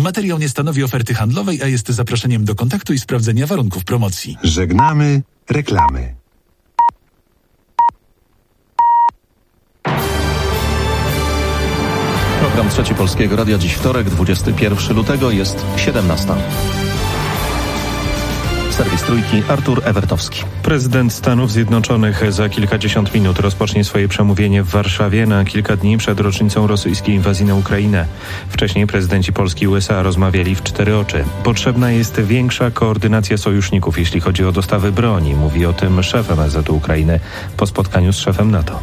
Materiał nie stanowi oferty handlowej, a jest zaproszeniem do kontaktu i sprawdzenia warunków promocji. Żegnamy reklamy. Program Trzeci Polskiego Radia. Dziś wtorek, 21 lutego, jest 17. Serwis Trójki, Artur Ewertowski. Prezydent Stanów Zjednoczonych za kilkadziesiąt minut rozpocznie swoje przemówienie w Warszawie na kilka dni przed rocznicą rosyjskiej inwazji na Ukrainę. Wcześniej prezydenci Polski i USA rozmawiali w cztery oczy. Potrzebna jest większa koordynacja sojuszników, jeśli chodzi o dostawy broni. Mówi o tym szef MSZ Ukrainy po spotkaniu z szefem NATO.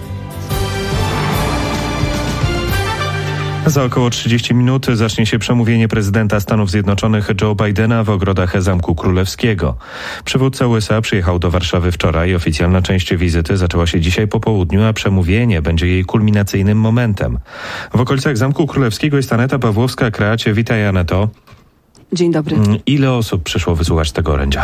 Za około 30 minut zacznie się przemówienie prezydenta Stanów Zjednoczonych Joe Bidena w ogrodach Zamku Królewskiego. Przywódca USA przyjechał do Warszawy wczoraj. Oficjalna część wizyty zaczęła się dzisiaj po południu, a przemówienie będzie jej kulminacyjnym momentem. W okolicach Zamku Królewskiego jest Aneta Pawłowska-Krać. Witaj, Aneto. Dzień dobry. Ile osób przyszło wysłuchać tego orędzia?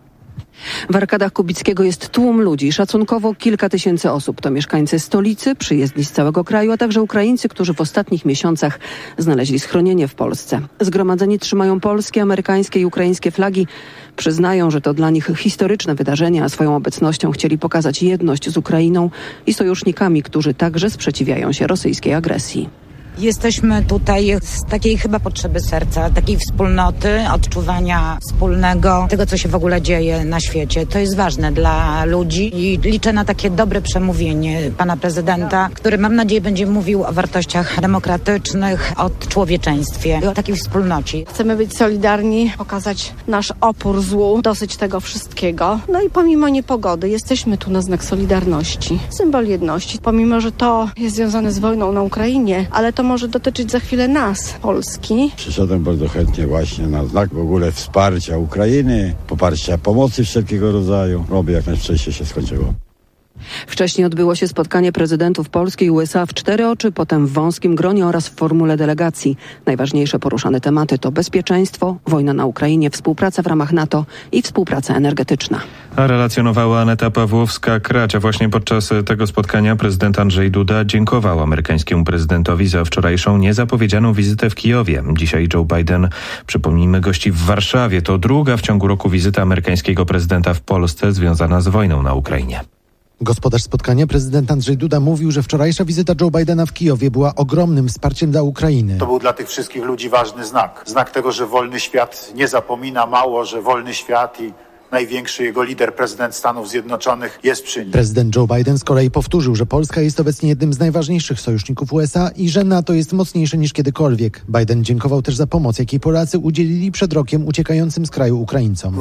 W arkadach Kubickiego jest tłum ludzi, szacunkowo kilka tysięcy osób. To mieszkańcy stolicy, przyjezdni z całego kraju, a także Ukraińcy, którzy w ostatnich miesiącach znaleźli schronienie w Polsce. Zgromadzeni trzymają polskie, amerykańskie i ukraińskie flagi. Przyznają, że to dla nich historyczne wydarzenie, a swoją obecnością chcieli pokazać jedność z Ukrainą i sojusznikami, którzy także sprzeciwiają się rosyjskiej agresji. Jesteśmy tutaj z takiej chyba potrzeby serca, takiej wspólnoty, odczuwania wspólnego, tego co się w ogóle dzieje na świecie. To jest ważne dla ludzi i liczę na takie dobre przemówienie pana prezydenta, który mam nadzieję będzie mówił o wartościach demokratycznych, o człowieczeństwie i o takiej wspólnocie. Chcemy być solidarni, pokazać nasz opór złu, dosyć tego wszystkiego. No i pomimo niepogody jesteśmy tu na znak solidarności, symbol jedności. Pomimo, że to jest związane z wojną na Ukrainie, ale to może dotyczyć za chwilę nas, Polski. Przyszedłem bardzo chętnie właśnie na znak w ogóle wsparcia Ukrainy, poparcia pomocy wszelkiego rodzaju. Robię jak najwcześniej się skończyło. Wcześniej odbyło się spotkanie prezydentów Polski i USA w cztery oczy, potem w wąskim gronie oraz w formule delegacji. Najważniejsze poruszane tematy to bezpieczeństwo, wojna na Ukrainie, współpraca w ramach NATO i współpraca energetyczna. A relacjonowała Aneta Pawłowska-Krać, a właśnie podczas tego spotkania prezydent Andrzej Duda dziękował amerykańskiemu prezydentowi za wczorajszą niezapowiedzianą wizytę w Kijowie. Dzisiaj Joe Biden, przypomnijmy, gości w Warszawie. To druga w ciągu roku wizyta amerykańskiego prezydenta w Polsce związana z wojną na Ukrainie. Gospodarz spotkania, prezydent Andrzej Duda, mówił, że wczorajsza wizyta Joe Bidena w Kijowie była ogromnym wsparciem dla Ukrainy. To był dla tych wszystkich ludzi ważny znak. Znak tego, że wolny świat nie zapomina, mało, że wolny świat i największy jego lider, prezydent Stanów Zjednoczonych, jest przy nim. Prezydent Joe Biden z kolei powtórzył, że Polska jest obecnie jednym z najważniejszych sojuszników USA i że NATO jest mocniejsze niż kiedykolwiek. Biden dziękował też za pomoc, jakiej Polacy udzielili przed rokiem uciekającym z kraju Ukraińcom.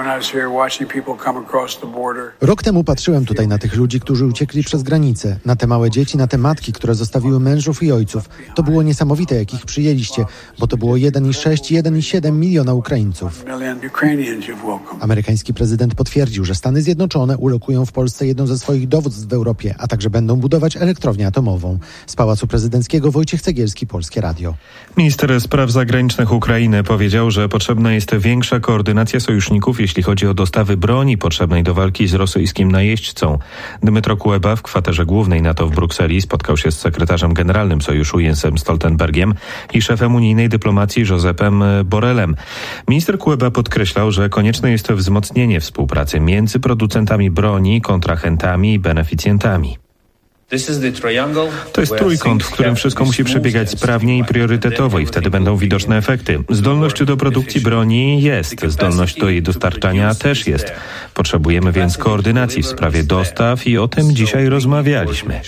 Rok temu patrzyłem tutaj na tych ludzi, którzy uciekli przez granicę, na te małe dzieci, na te matki, które zostawiły mężów i ojców. To było niesamowite, jak ich przyjęliście, bo to było 1,6, 1,7 miliona Ukraińców. Amerykański prezydent potwierdził, że Stany Zjednoczone ulokują w Polsce jedną ze swoich dowództw w Europie, a także będą budować elektrownię atomową. Z Pałacu Prezydenckiego Wojciech Cegielski, Polskie Radio. Minister spraw zagranicznych Ukrainy powiedział, że potrzebna jest większa koordynacja sojuszników, jeśli chodzi o dostawy broni potrzebnej do walki z rosyjskim najeźdźcą. Dmytro Kuleba w kwaterze głównej NATO w Brukseli spotkał się z sekretarzem generalnym sojuszu Jensem Stoltenbergiem i szefem unijnej dyplomacji Josepem Borrellem. Minister Kuleba podkreślał, że konieczne jest wzmocnienie współpracy między producentami broni, kontrahentami i beneficjentami. To jest trójkąt, w którym wszystko musi przebiegać sprawnie i priorytetowo i wtedy będą widoczne efekty. Zdolność do produkcji broni jest, zdolność do jej dostarczania też jest. Potrzebujemy więc koordynacji w sprawie dostaw i o tym dzisiaj rozmawialiśmy.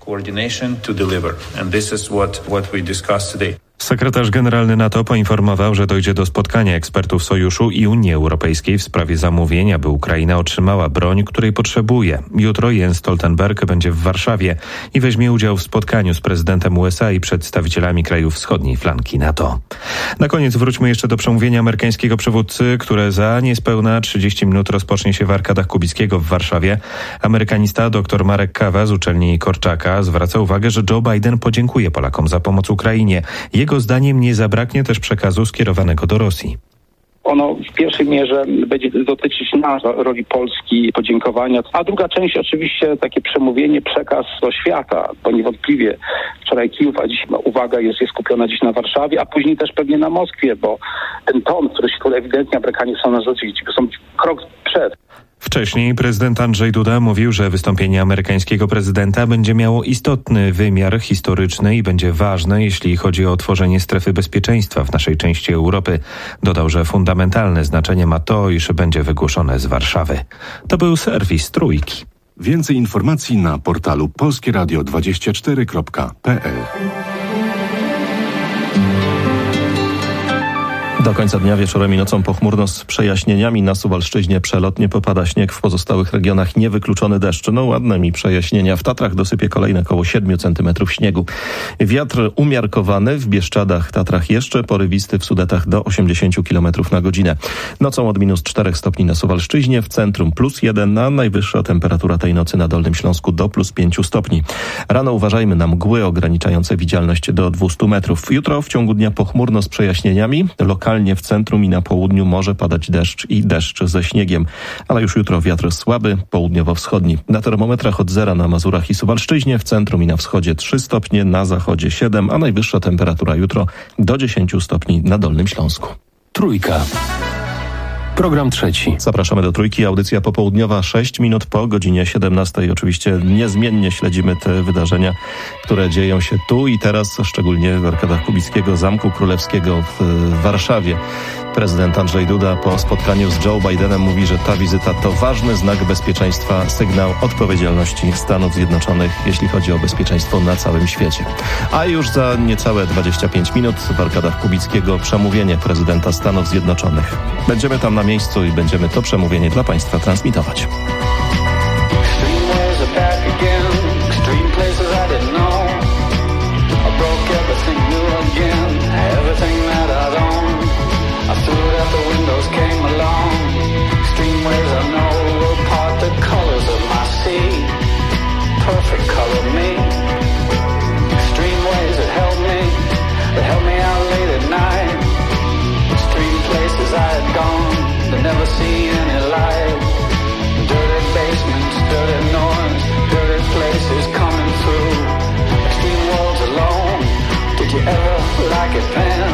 Sekretarz generalny NATO poinformował, że dojdzie do spotkania ekspertów Sojuszu i Unii Europejskiej w sprawie zamówień, aby Ukraina otrzymała broń, której potrzebuje. Jutro Jens Stoltenberg będzie w Warszawie i weźmie udział w spotkaniu z prezydentem USA i przedstawicielami krajów wschodniej flanki NATO. Na koniec wróćmy jeszcze do przemówienia amerykańskiego przywódcy, które za niespełna 30 minut rozpocznie się w arkadach Kubickiego w Warszawie. Amerykanista dr Marek Kawa z uczelni Korczaka zwraca uwagę, że Joe Biden podziękuje Polakom za pomoc Ukrainie. Jego zdaniem nie zabraknie też przekazu skierowanego do Rosji. Ono w pierwszej mierze będzie dotyczyć nas, roli Polski, podziękowania, a druga część oczywiście takie przemówienie, przekaz do świata, bo niewątpliwie wczoraj Kijów, a dziś uwaga jest skupiona dziś na Warszawie, a później też pewnie na Moskwie, bo ten ton, który ewidentnie Amerykanie są na rzeczy, są krok przed. Wcześniej prezydent Andrzej Duda mówił, że wystąpienie amerykańskiego prezydenta będzie miało istotny wymiar historyczny i będzie ważne, jeśli chodzi o tworzenie strefy bezpieczeństwa w naszej części Europy. Dodał, że fundamentalne znaczenie ma to, iż będzie wygłoszone z Warszawy. To był serwis Trójki. Więcej informacji na portalu polskieradio24.pl. Do końca dnia wieczorem i nocą pochmurno z przejaśnieniami. Na Suwalszczyźnie przelotnie popada śnieg, w pozostałych regionach niewykluczony deszcz. No ładnymi przejaśnienia. W Tatrach dosypie kolejne około 7 cm śniegu. Wiatr umiarkowany, w Bieszczadach, Tatrach jeszcze porywisty, w Sudetach do 80 km na godzinę. Nocą od -4 stopni na Suwalszczyźnie, w centrum +1, a najwyższa temperatura tej nocy na Dolnym Śląsku do +5 stopni. Rano uważajmy na mgły ograniczające widzialność do 200 metrów. Jutro w ciągu dnia pochmurno z przejaśnieniami. Lokalnie w centrum i na południu może padać deszcz i deszcz ze śniegiem, ale już jutro wiatr słaby, południowo-wschodni. Na termometrach od 0 na Mazurach i Suwalszczyźnie, w centrum i na wschodzie 3 stopnie, na zachodzie 7, a najwyższa temperatura jutro do 10 stopni na Dolnym Śląsku. Trójka. Program trzeci. Zapraszamy do Trójki. Audycja popołudniowa 6 minut po godzinie 17. Oczywiście niezmiennie śledzimy te wydarzenia, które dzieją się tu i teraz, szczególnie w arkadach Kubickiego Zamku Królewskiego w Warszawie. Prezydent Andrzej Duda po spotkaniu z Joe Bidenem mówi, że ta wizyta to ważny znak bezpieczeństwa, sygnał odpowiedzialności Stanów Zjednoczonych, jeśli chodzi o bezpieczeństwo na całym świecie. A już za niecałe 25 minut w arkadach Kubickiego przemówienie prezydenta Stanów Zjednoczonych. Będziemy tam na miejscu i będziemy to przemówienie dla Państwa transmitować. Never seen any light. Dirty basements, dirty noise, dirty places coming through. Extreme walls alone. Did you ever like it then?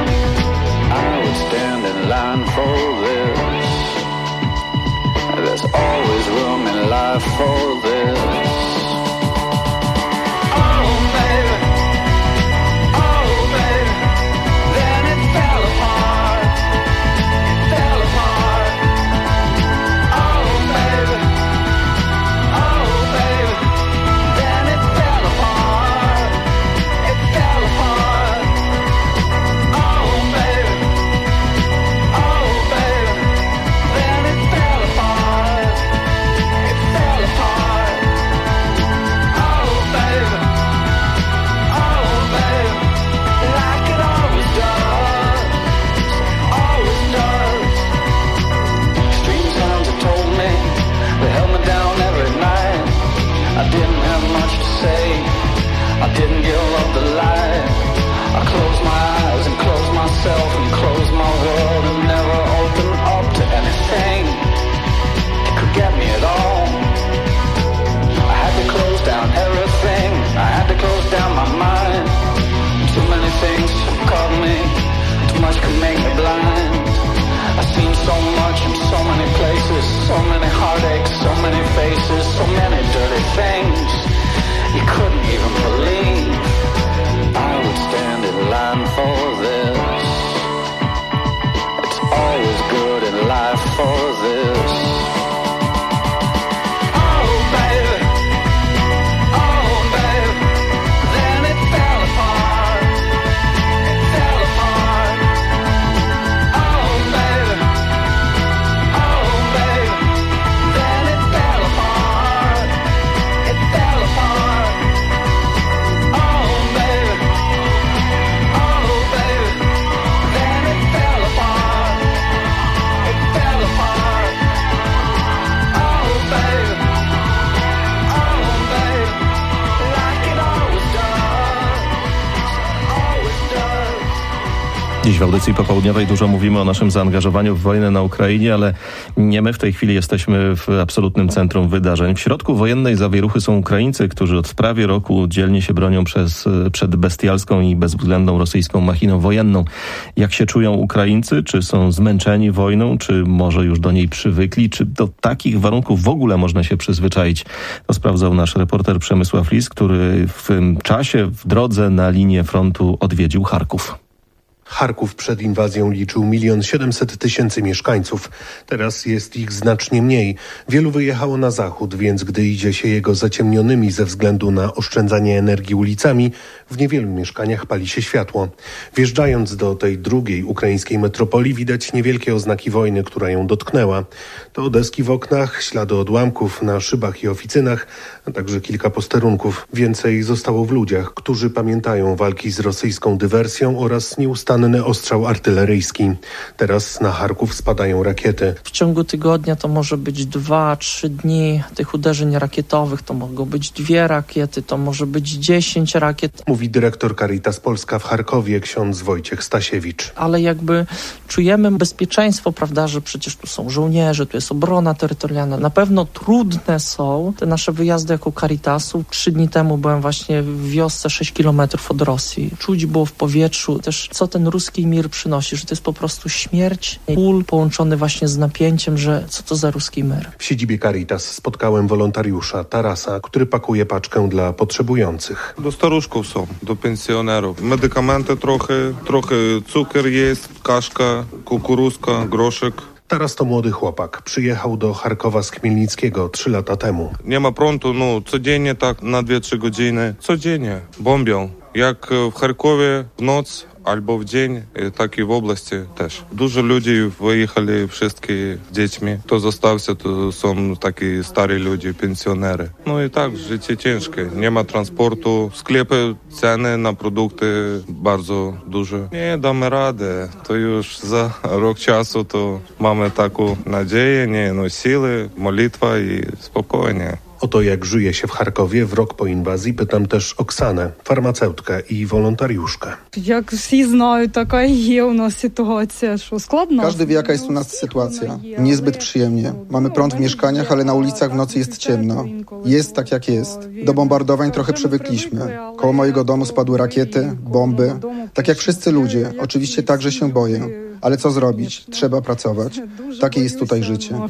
Dziś w audycji popołudniowej dużo mówimy o naszym zaangażowaniu w wojnę na Ukrainie, ale nie my w tej chwili jesteśmy w absolutnym centrum wydarzeń. W środku wojennej zawieruchy są Ukraińcy, którzy od prawie roku dzielnie się bronią przed bestialską i bezwzględną rosyjską machiną wojenną. Jak się czują Ukraińcy? Czy są zmęczeni wojną? Czy może już do niej przywykli? Czy do takich warunków w ogóle można się przyzwyczaić? To sprawdzał nasz reporter Przemysław Lis, który w tym czasie w drodze na linię frontu odwiedził Charków. Charków przed inwazją liczył 1 700 000 mieszkańców. Teraz jest ich znacznie mniej. Wielu wyjechało na zachód, więc gdy idzie się jego zaciemnionymi ze względu na oszczędzanie energii ulicami, w niewielu mieszkaniach pali się światło. Wjeżdżając do tej drugiej ukraińskiej metropolii widać niewielkie oznaki wojny, która ją dotknęła. To deski w oknach, ślady odłamków na szybach i oficynach, a także kilka posterunków. Więcej zostało w ludziach, którzy pamiętają walki z rosyjską dywersją oraz nieustanny ostrzał artyleryjski. Teraz na Charków spadają rakiety. W ciągu tygodnia to może być 2-3 dni tych uderzeń rakietowych, to mogą być 2 rakiety, to może być 10 rakiet. Mówi dyrektor Caritas Polska w Charkowie, ksiądz Wojciech Stasiewicz. Ale jakby czujemy bezpieczeństwo, prawda, że przecież tu są żołnierze, tu jest obrona terytorialna. Na pewno trudne są te nasze wyjazdy jako Caritasu. 3 dni temu byłem właśnie w wiosce 6 kilometrów od Rosji. Czuć było w powietrzu też, co ten ruski mir przynosi, że to jest po prostu śmierć, ból połączony właśnie z napięciem, że co to za ruski mir. W siedzibie Caritas spotkałem wolontariusza Tarasa, który pakuje paczkę dla potrzebujących. Do staruszków są, do pensjonerów. Medykamenty trochę cukier jest, kaszka, kukuruzka, groszek. Taras to młody chłopak. Przyjechał do Charkowa z Chmielnickiego 3 lata temu. Nie ma prądu, codziennie tak na 2-3 godziny. Codziennie bombią. Jak w Charkowie w noc albo w dzień, tak i w oblasti też. Dużo ludzi wyjechali, wszystkie dziećmi. Kto został się, to są takie stare ludzie, pensjonery. No i tak, życie ciężkie. Nie ma transportu. Sklepy, ceny na produkty bardzo duże. Nie damy radę. To już za rok czasu to mamy taką nadzieję, siły, modlitwa i spokojnie. O to, jak żyje się w Charkowie w rok po inwazji, pytam też Oksanę, farmaceutkę i wolontariuszkę. Każdy wie, jaka jest u nas sytuacja. Niezbyt przyjemnie. Mamy prąd w mieszkaniach, ale na ulicach w nocy jest ciemno. Jest tak, jak jest. Do bombardowań trochę przywykliśmy. Koło mojego domu spadły rakiety, bomby. Tak jak wszyscy ludzie. Oczywiście także się boję. Ale co zrobić? Trzeba pracować. Takie jest tutaj życie.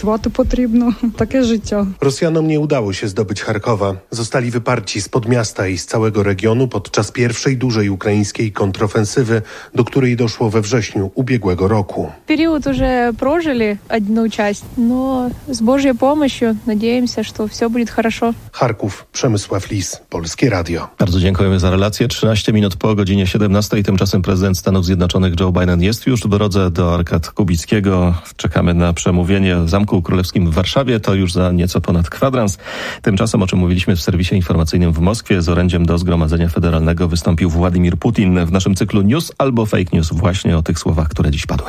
Rosjanom nie udało się zdobyć Charkowa. Zostali wyparci spod miasta i z całego regionu podczas pierwszej dużej ukraińskiej kontrofensywy, do której doszło we wrześniu ubiegłego roku. Период уже прожили одну часть, но с Божьей помощью надеемся, что все будет хорошо. Charków, Przemysław Lis, Polskie Radio. Bardzo dziękujemy za relację. 13 minut po godzinie 17. Tymczasem prezydent Stanów Zjednoczonych Joe Biden jest już w drodze do Arkad Kubickiego. Czekamy na przemówienie w Zamku Królewskim w Warszawie. To już za nieco ponad kwadrans. Tymczasem, o czym mówiliśmy w serwisie informacyjnym w Moskwie, z orędziem do Zgromadzenia Federalnego wystąpił Władimir Putin w naszym cyklu News albo Fake News właśnie o tych słowach, które dziś padły.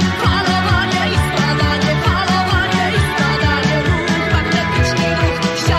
Ściana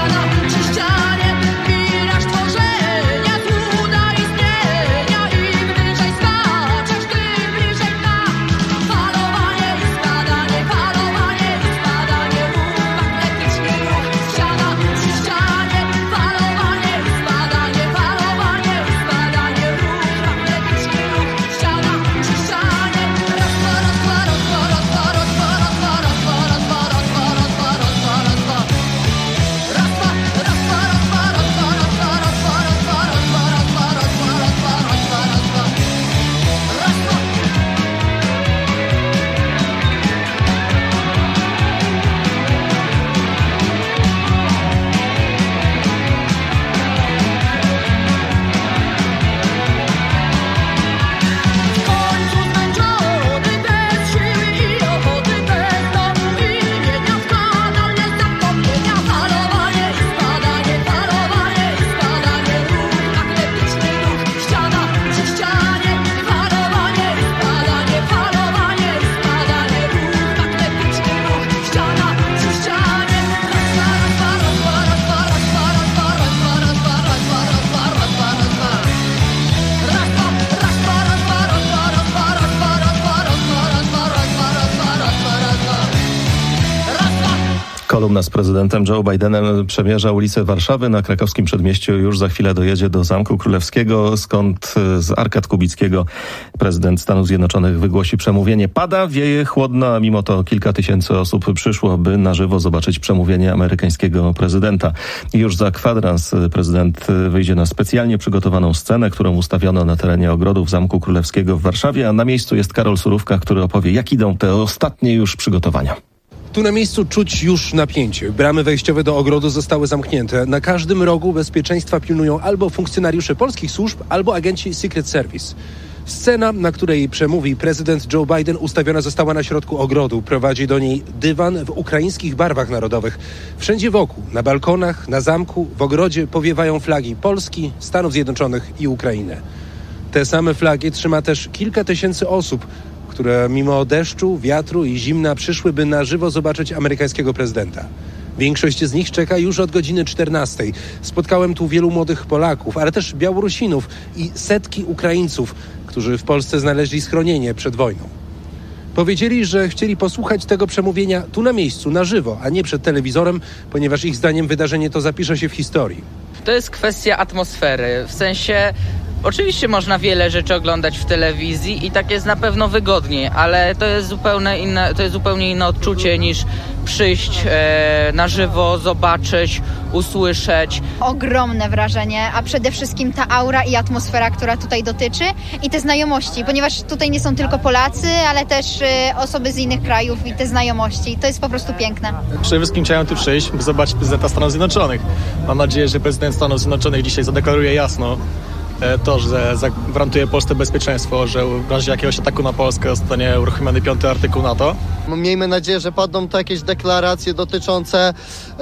Kolumna z prezydentem Joe Bidenem przemierza ulice Warszawy. Na krakowskim przedmieściu już za chwilę dojedzie do Zamku Królewskiego, skąd z Arkad Kubickiego prezydent Stanów Zjednoczonych wygłosi przemówienie. Pada, wieje, chłodno, a mimo to kilka tysięcy osób przyszło, by na żywo zobaczyć przemówienie amerykańskiego prezydenta. Już za kwadrans prezydent wyjdzie na specjalnie przygotowaną scenę, którą ustawiono na terenie ogrodów Zamku Królewskiego w Warszawie, a na miejscu jest Karol Surówka, który opowie, jak idą te ostatnie już przygotowania. Tu na miejscu czuć już napięcie. Bramy wejściowe do ogrodu zostały zamknięte. Na każdym rogu bezpieczeństwa pilnują albo funkcjonariusze polskich służb, albo agenci Secret Service. Scena, na której przemówi prezydent Joe Biden, ustawiona została na środku ogrodu. Prowadzi do niej dywan w ukraińskich barwach narodowych. Wszędzie wokół, na balkonach, na zamku, w ogrodzie powiewają flagi Polski, Stanów Zjednoczonych i Ukrainy. Te same flagi trzyma też kilka tysięcy osób, które mimo deszczu, wiatru i zimna przyszły, by na żywo zobaczyć amerykańskiego prezydenta. Większość z nich czeka już od godziny 14. Spotkałem tu wielu młodych Polaków, ale też Białorusinów i setki Ukraińców, którzy w Polsce znaleźli schronienie przed wojną. Powiedzieli, że chcieli posłuchać tego przemówienia tu na miejscu, na żywo, a nie przed telewizorem, ponieważ ich zdaniem wydarzenie to zapisze się w historii. To jest kwestia atmosfery, w sensie... Oczywiście można wiele rzeczy oglądać w telewizji i tak jest na pewno wygodniej, ale to jest zupełnie inne odczucie niż przyjść na żywo, zobaczyć, usłyszeć. Ogromne wrażenie, a przede wszystkim ta aura i atmosfera, która tutaj dotyczy i te znajomości, ponieważ tutaj nie są tylko Polacy, ale też osoby z innych krajów i te znajomości. To jest po prostu piękne. Przede wszystkim chciałem tu przyjść, by zobaczyć prezydenta Stanów Zjednoczonych. Mam nadzieję, że prezydent Stanów Zjednoczonych dzisiaj zadeklaruje jasno to, że zagwarantuje Polsce bezpieczeństwo, że w razie jakiegoś ataku na Polskę zostanie uruchomiony 5. artykuł NATO. Miejmy nadzieję, że padną to jakieś deklaracje dotyczące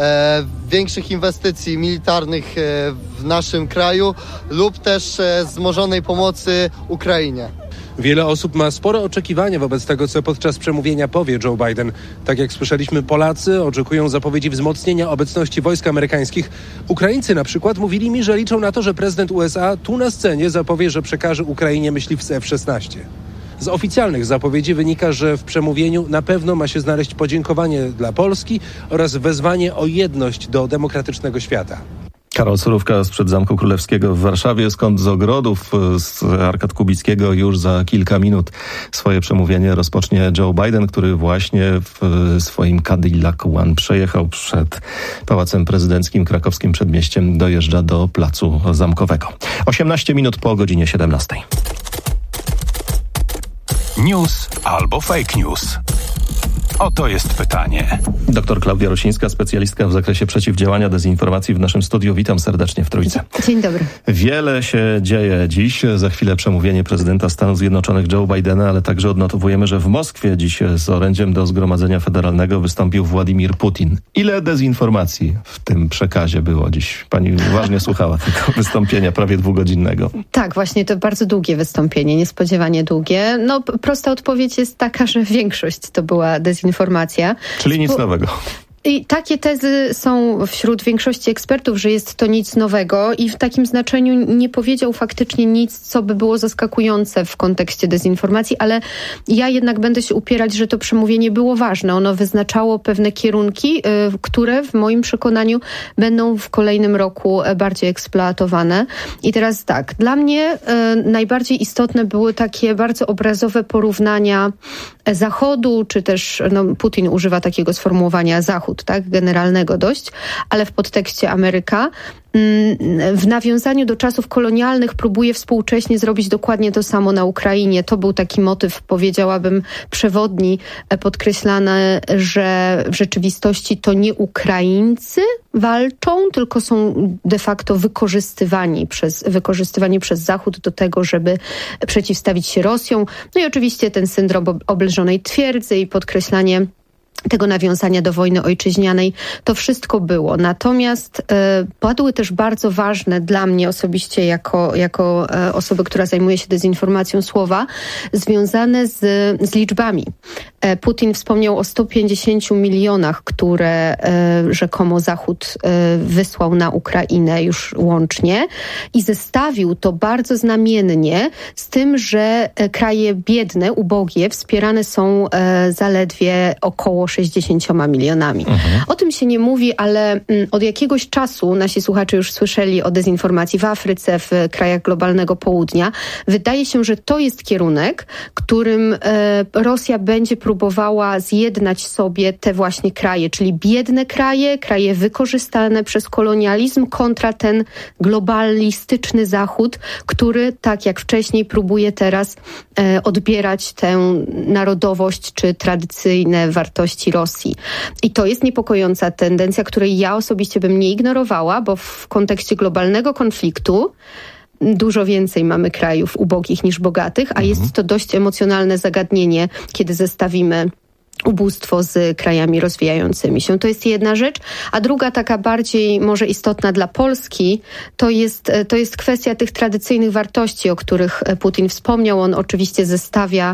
większych inwestycji militarnych w naszym kraju lub też wzmożonej pomocy Ukrainie. Wiele osób ma spore oczekiwania wobec tego, co podczas przemówienia powie Joe Biden. Tak jak słyszeliśmy, Polacy oczekują zapowiedzi wzmocnienia obecności wojsk amerykańskich. Ukraińcy na przykład mówili mi, że liczą na to, że prezydent USA tu na scenie zapowie, że przekaże Ukrainie myśliwce F-16. Z oficjalnych zapowiedzi wynika, że w przemówieniu na pewno ma się znaleźć podziękowanie dla Polski oraz wezwanie o jedność do demokratycznego świata. Karol Surówka sprzed Zamku Królewskiego w Warszawie, skąd z ogrodów z Arkad Kubickiego już za kilka minut swoje przemówienie rozpocznie Joe Biden, który właśnie w swoim Cadillac One przejechał przed Pałacem Prezydenckim, krakowskim przedmieściem, dojeżdża do Placu Zamkowego. 18 minut po godzinie 17. News albo fake news. Oto jest pytanie. Doktor Klaudia Rosińska, specjalistka w zakresie przeciwdziałania dezinformacji w naszym studiu. Witam serdecznie w Trójce. Dzień dobry. Wiele się dzieje dziś. Za chwilę przemówienie prezydenta Stanów Zjednoczonych Joe Bidena, ale także odnotowujemy, że w Moskwie dziś z orędziem do Zgromadzenia Federalnego wystąpił Władimir Putin. Ile dezinformacji w tym przekazie było dziś? Pani uważnie słuchała tego wystąpienia, prawie 2-godzinnego. Tak, właśnie to bardzo długie wystąpienie, niespodziewanie długie. No, prosta odpowiedź jest taka, że większość to była dezinformacja. Czyli nic nowego. I takie tezy są wśród większości ekspertów, że jest to nic nowego i w takim znaczeniu nie powiedział faktycznie nic, co by było zaskakujące w kontekście dezinformacji, ale ja jednak będę się upierać, że to przemówienie było ważne. Ono wyznaczało pewne kierunki, które w moim przekonaniu będą w kolejnym roku bardziej eksploatowane. I teraz tak, dla mnie najbardziej istotne były takie bardzo obrazowe porównania Zachodu, czy też Putin używa takiego sformułowania Zachód, tak, generalnego dość, ale w podtekście Ameryka. W nawiązaniu do czasów kolonialnych próbuje współcześnie zrobić dokładnie to samo na Ukrainie. To był taki motyw, powiedziałabym, przewodni, podkreślany, że w rzeczywistości to nie Ukraińcy walczą, tylko są de facto wykorzystywani przez Zachód do tego, żeby przeciwstawić się Rosją. No i oczywiście ten syndrom oblężonej twierdzy i podkreślanie tego nawiązania do wojny ojczyźnianej, to wszystko było. Natomiast padły też bardzo ważne dla mnie osobiście jako osoby, która zajmuje się dezinformacją, słowa związane z liczbami. Putin wspomniał o 150 milionach, które rzekomo Zachód wysłał na Ukrainę już łącznie i zestawił to bardzo znamiennie z tym, że kraje biedne, ubogie wspierane są zaledwie około 60 milionami. O tym się nie mówi, ale od jakiegoś czasu nasi słuchacze już słyszeli o dezinformacji w Afryce, w krajach globalnego południa. Wydaje się, że to jest kierunek, którym Rosja będzie próbowała zjednać sobie te właśnie kraje, czyli biedne kraje wykorzystane przez kolonializm kontra ten globalistyczny Zachód, który tak jak wcześniej próbuje teraz odbierać tę narodowość czy tradycyjne wartości Rosji. I to jest niepokojąca tendencja, której ja osobiście bym nie ignorowała, bo w kontekście globalnego konfliktu dużo więcej mamy krajów ubogich niż bogatych, a jest to dość emocjonalne zagadnienie, kiedy zestawimy ubóstwo z krajami rozwijającymi się. To jest jedna rzecz. A druga, taka bardziej może istotna dla Polski, to jest kwestia tych tradycyjnych wartości, o których Putin wspomniał. On oczywiście zestawia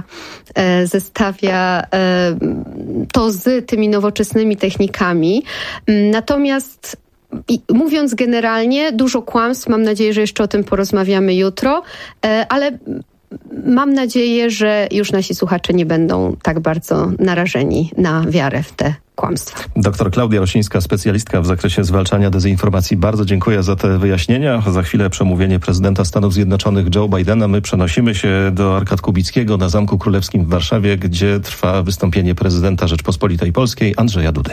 to z tymi nowoczesnymi technikami. Natomiast mówiąc generalnie, dużo kłamstw. Mam nadzieję, że jeszcze o tym porozmawiamy jutro, ale mam nadzieję, że już nasi słuchacze nie będą tak bardzo narażeni na wiarę w te kłamstwa. Doktor Klaudia Rosińska, specjalistka w zakresie zwalczania dezinformacji. Bardzo dziękuję za te wyjaśnienia. Za chwilę przemówienie prezydenta Stanów Zjednoczonych Joe Bidena. My przenosimy się do Arkad Kubickiego na Zamku Królewskim w Warszawie, gdzie trwa wystąpienie prezydenta Rzeczpospolitej Polskiej Andrzeja Dudy.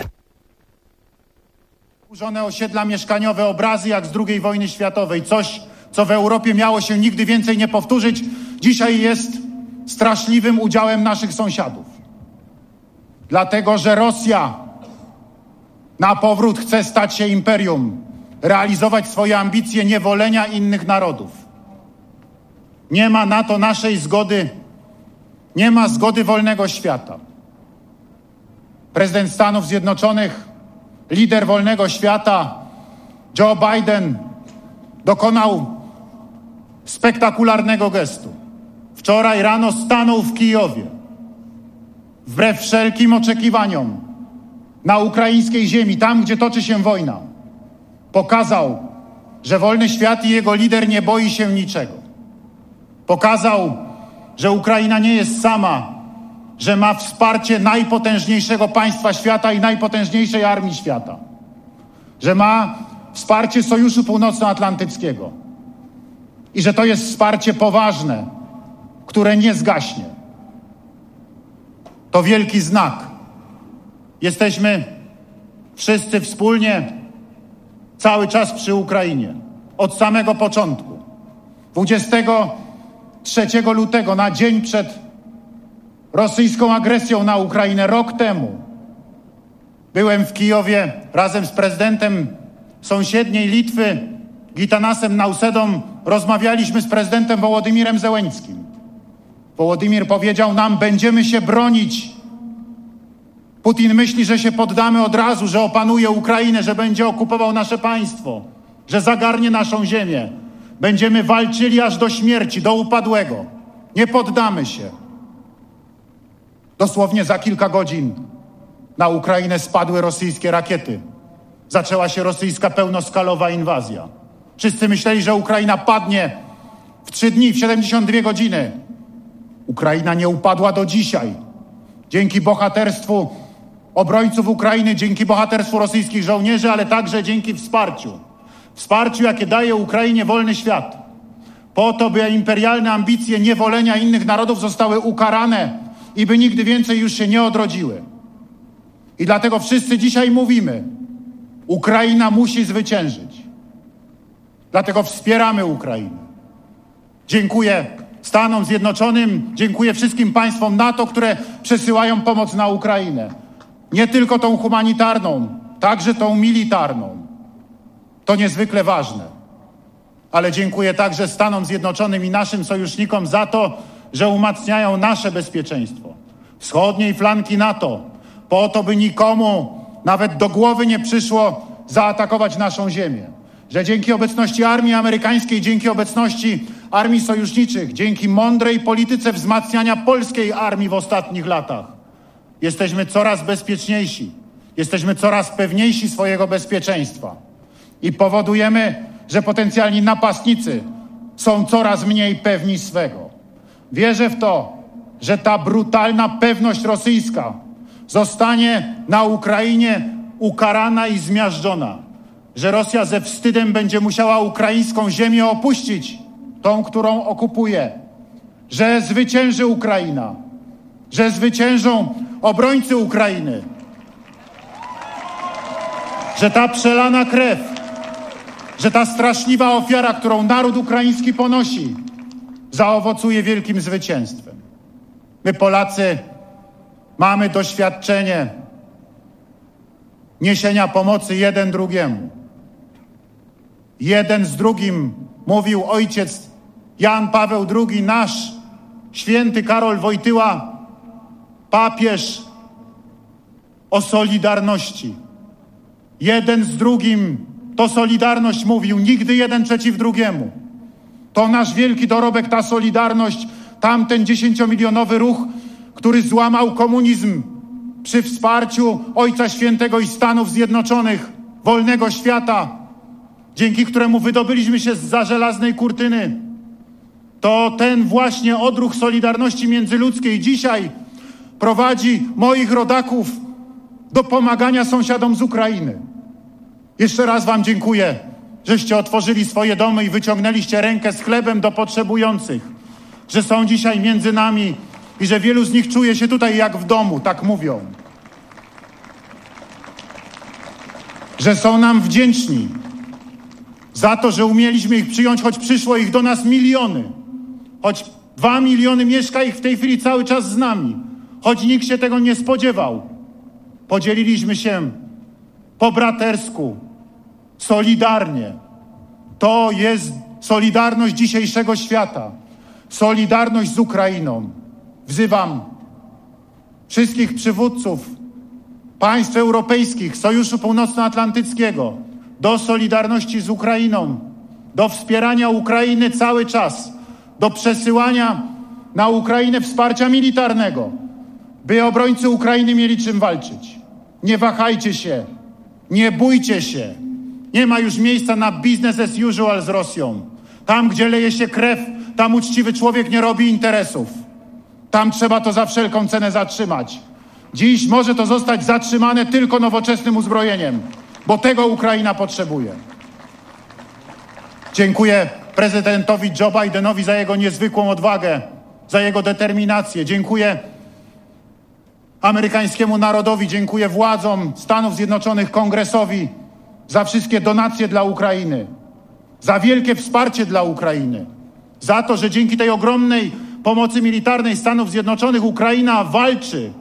Burzone osiedla mieszkaniowe, obrazy jak z II wojny światowej. Coś, co w Europie miało się nigdy więcej nie powtórzyć, dzisiaj jest straszliwym udziałem naszych sąsiadów. Dlatego, że Rosja na powrót chce stać się imperium, realizować swoje ambicje niewolenia innych narodów. Nie ma na to naszej zgody, nie ma zgody wolnego świata. Prezydent Stanów Zjednoczonych, lider wolnego świata, Joe Biden, dokonał spektakularnego gestu. Wczoraj rano stanął w Kijowie. Wbrew wszelkim oczekiwaniom na ukraińskiej ziemi, tam gdzie toczy się wojna, pokazał, że wolny świat i jego lider nie boi się niczego. Pokazał, że Ukraina nie jest sama, że ma wsparcie najpotężniejszego państwa świata i najpotężniejszej armii świata. Że ma wsparcie Sojuszu Północnoatlantyckiego. I że to jest wsparcie poważne, które nie zgaśnie. To wielki znak. Jesteśmy wszyscy wspólnie cały czas przy Ukrainie. Od samego początku. 23 lutego, na dzień przed rosyjską agresją na Ukrainę, rok temu, byłem w Kijowie razem z prezydentem sąsiedniej Litwy, Gitanasem Nausedą. Rozmawialiśmy z prezydentem Wołodymirem Zełeńskim. Wołodymir powiedział nam: będziemy się bronić. Putin myśli, że się poddamy od razu, że opanuje Ukrainę, że będzie okupował nasze państwo, że zagarnie naszą ziemię. Będziemy walczyli aż do śmierci, do upadłego. Nie poddamy się. Dosłownie za kilka godzin na Ukrainę spadły rosyjskie rakiety. Zaczęła się rosyjska pełnoskalowa inwazja. Wszyscy myśleli, że Ukraina padnie w 3 dni, w 72 godziny. Ukraina nie upadła do dzisiaj. Dzięki bohaterstwu obrońców Ukrainy, dzięki bohaterstwu rosyjskich żołnierzy, ale także dzięki wsparciu. Wsparciu, jakie daje Ukrainie wolny świat. Po to, by imperialne ambicje niewolenia innych narodów zostały ukarane i by nigdy więcej już się nie odrodziły. I dlatego wszyscy dzisiaj mówimy: Ukraina musi zwyciężyć. Dlatego wspieramy Ukrainę. Dziękuję Stanom Zjednoczonym, dziękuję wszystkim państwom NATO, które przesyłają pomoc na Ukrainę. Nie tylko tą humanitarną, także tą militarną. To niezwykle ważne. Ale dziękuję także Stanom Zjednoczonym i naszym sojusznikom za to, że umacniają nasze bezpieczeństwo. Wschodniej flanki NATO, po to, by nikomu nawet do głowy nie przyszło zaatakować naszą ziemię. Że dzięki obecności armii amerykańskiej, dzięki obecności armii sojuszniczych, dzięki mądrej polityce wzmacniania polskiej armii w ostatnich latach, jesteśmy coraz bezpieczniejsi, jesteśmy coraz pewniejsi swojego bezpieczeństwa i powodujemy, że potencjalni napastnicy są coraz mniej pewni swego. Wierzę w to, że ta brutalna pewność rosyjska zostanie na Ukrainie ukarana i zmiażdżona, że Rosja ze wstydem będzie musiała ukraińską ziemię opuścić, tą, którą okupuje, że zwycięży Ukraina, że zwyciężą obrońcy Ukrainy, że ta przelana krew, że ta straszliwa ofiara, którą naród ukraiński ponosi, zaowocuje wielkim zwycięstwem. My, Polacy, mamy doświadczenie niesienia pomocy jeden drugiemu. Jeden z drugim, mówił ojciec Jan Paweł II, nasz święty Karol Wojtyła, papież, o solidarności. Jeden z drugim, to solidarność mówił, nigdy jeden przeciw drugiemu. To nasz wielki dorobek, ta solidarność, tamten 10-milionowy ruch, który złamał komunizm przy wsparciu Ojca Świętego i Stanów Zjednoczonych, wolnego świata, dzięki któremu wydobyliśmy się zza żelaznej kurtyny. To ten właśnie odruch solidarności międzyludzkiej dzisiaj prowadzi moich rodaków do pomagania sąsiadom z Ukrainy. Jeszcze raz wam dziękuję, żeście otworzyli swoje domy i wyciągnęliście rękę z chlebem do potrzebujących, że są dzisiaj między nami i że wielu z nich czuje się tutaj jak w domu, tak mówią. Że są nam wdzięczni za to, że umieliśmy ich przyjąć, choć przyszło ich do nas miliony. Choć 2 miliony mieszka ich w tej chwili cały czas z nami. Choć nikt się tego nie spodziewał. Podzieliliśmy się po bratersku, solidarnie. To jest solidarność dzisiejszego świata. Solidarność z Ukrainą. Wzywam wszystkich przywódców państw europejskich, Sojuszu Północnoatlantyckiego do solidarności z Ukrainą, do wspierania Ukrainy cały czas, do przesyłania na Ukrainę wsparcia militarnego, by obrońcy Ukrainy mieli czym walczyć. Nie wahajcie się, nie bójcie się. Nie ma już miejsca na business as usual z Rosją. Tam, gdzie leje się krew, tam uczciwy człowiek nie robi interesów. Tam trzeba to za wszelką cenę zatrzymać. Dziś może to zostać zatrzymane tylko nowoczesnym uzbrojeniem, bo tego Ukraina potrzebuje. Dziękuję prezydentowi Joe Bidenowi za jego niezwykłą odwagę, za jego determinację. Dziękuję amerykańskiemu narodowi, dziękuję władzom Stanów Zjednoczonych, Kongresowi za wszystkie donacje dla Ukrainy, za wielkie wsparcie dla Ukrainy, za to, że dzięki tej ogromnej pomocy militarnej Stanów Zjednoczonych Ukraina walczy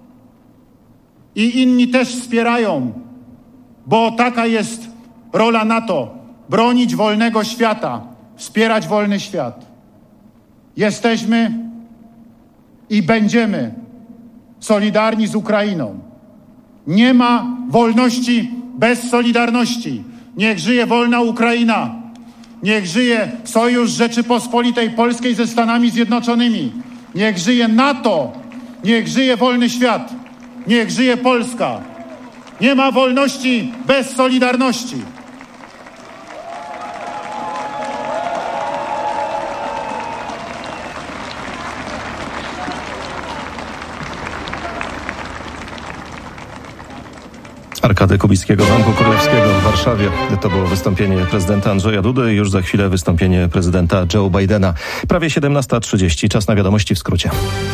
i inni też wspierają, bo taka jest rola NATO, bronić wolnego świata, wspierać wolny świat. Jesteśmy i będziemy solidarni z Ukrainą. Nie ma wolności bez solidarności. Niech żyje wolna Ukraina. Niech żyje Sojusz Rzeczypospolitej Polskiej ze Stanami Zjednoczonymi. Niech żyje NATO. Niech żyje wolny świat. Niech żyje Polska. Nie ma wolności bez solidarności. Arkady Kubickiego, Banku Królewskiego w Warszawie. To było wystąpienie prezydenta Andrzeja Dudy. Już za chwilę wystąpienie prezydenta Joe Bidena. Prawie 17:30. Czas na wiadomości w skrócie.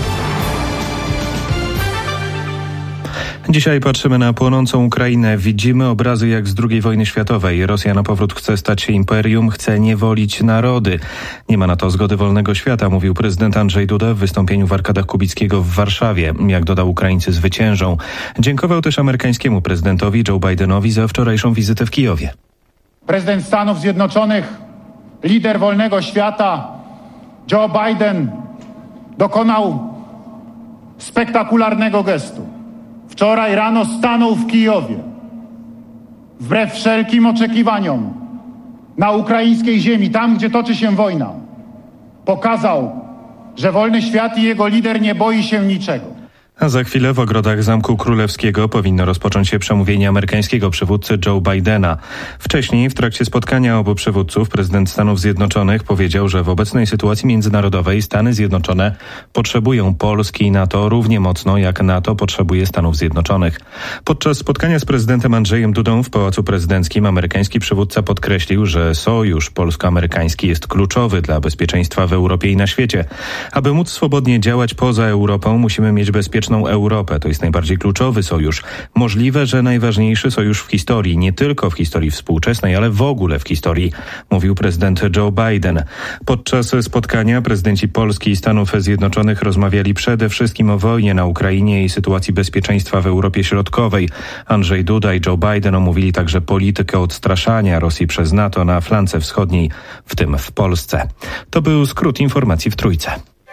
Dzisiaj patrzymy na płonącą Ukrainę. Widzimy obrazy jak z II wojny światowej. Rosja na powrót chce stać się imperium, chce niewolić narody. Nie ma na to zgody wolnego świata, mówił prezydent Andrzej Duda w wystąpieniu w Arkadach Kubickiego w Warszawie. Jak dodał, Ukraińcy zwyciężą. Dziękował też amerykańskiemu prezydentowi Joe Bidenowi za wczorajszą wizytę w Kijowie. Prezydent Stanów Zjednoczonych, lider wolnego świata, Joe Biden dokonał spektakularnego gestu. Wczoraj rano stanął w Kijowie, wbrew wszelkim oczekiwaniom, na ukraińskiej ziemi, tam gdzie toczy się wojna. Pokazał, że wolny świat i jego lider nie boi się niczego. A za chwilę w ogrodach Zamku Królewskiego powinno rozpocząć się przemówienie amerykańskiego przywódcy Joe Bidena. Wcześniej w trakcie spotkania obu przywódców prezydent Stanów Zjednoczonych powiedział, że w obecnej sytuacji międzynarodowej Stany Zjednoczone potrzebują Polski i NATO równie mocno jak NATO potrzebuje Stanów Zjednoczonych. Podczas spotkania z prezydentem Andrzejem Dudą w Pałacu Prezydenckim amerykański przywódca podkreślił, że sojusz polsko-amerykański jest kluczowy dla bezpieczeństwa w Europie i na świecie. Aby móc swobodnie działać poza Europą, musimy mieć bezpieczną Europę. To jest najbardziej kluczowy sojusz. Możliwe, że najważniejszy sojusz w historii. Nie tylko w historii współczesnej, ale w ogóle w historii, mówił prezydent Joe Biden. Podczas spotkania prezydenci Polski i Stanów Zjednoczonych rozmawiali przede wszystkim o wojnie na Ukrainie i sytuacji bezpieczeństwa w Europie Środkowej. Andrzej Duda i Joe Biden omówili także politykę odstraszania Rosji przez NATO na flance wschodniej, w tym w Polsce. To był skrót informacji w Trójce.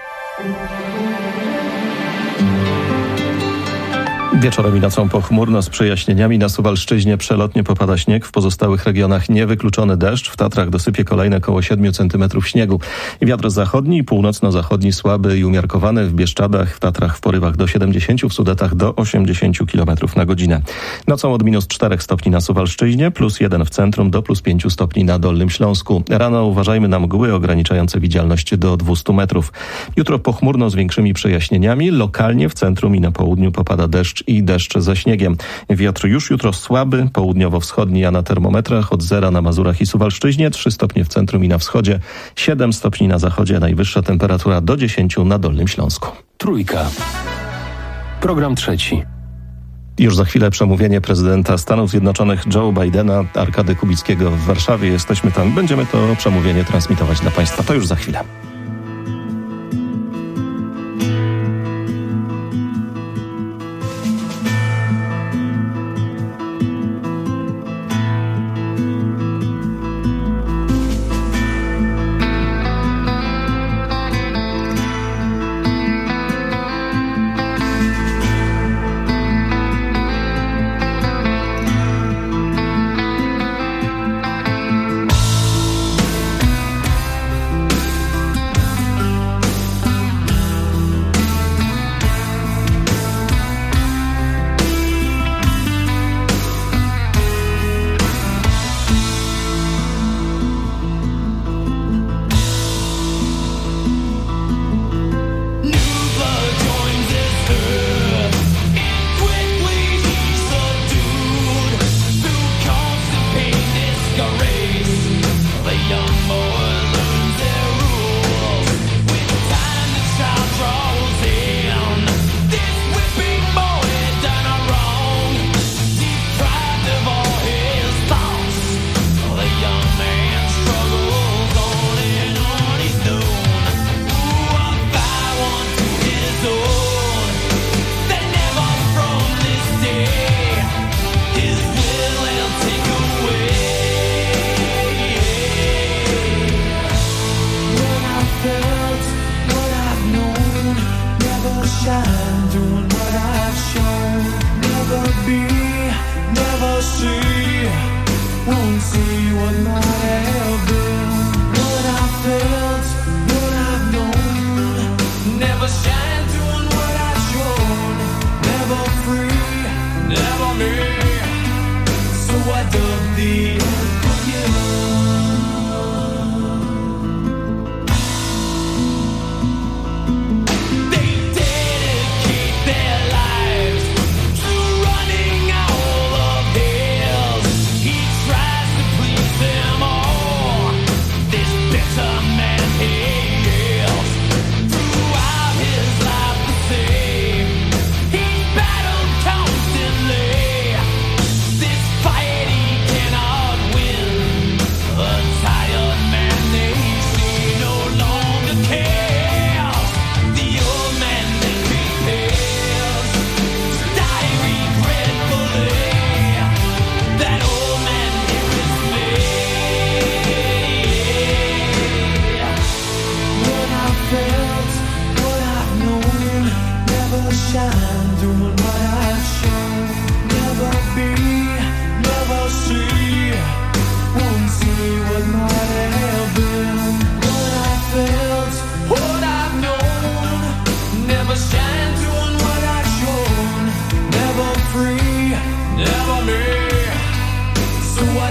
Wieczorem i nocą pochmurno z przejaśnieniami. Na Suwalszczyźnie przelotnie popada śnieg. W pozostałych regionach niewykluczony deszcz. W Tatrach dosypie kolejne około 7 cm śniegu. Wiatr zachodni i północno-zachodni słaby i umiarkowany. W Bieszczadach, w Tatrach w porywach do 70, w Sudetach do 80 km na godzinę. Nocą od -4 stopni na Suwalszczyźnie, +1 w centrum, do +5 stopni na Dolnym Śląsku. Rano uważajmy na mgły ograniczające widzialność do 200 metrów. Jutro pochmurno z większymi przejaśnieniami. Lokalnie w centrum i na południu popada deszcz i deszcz ze śniegiem. Wiatr już jutro słaby, południowo-wschodni, a na termometrach od 0 na Mazurach i Suwalszczyźnie, 3 stopnie w centrum i na wschodzie, 7 stopni na zachodzie, najwyższa temperatura do 10 na Dolnym Śląsku. Trójka. Program trzeci. Już za chwilę przemówienie prezydenta Stanów Zjednoczonych Joe Bidena, Arkady Kubickiego w Warszawie. Jesteśmy tam. Będziemy to przemówienie transmitować dla Państwa. To już za chwilę. Fight he cannot win.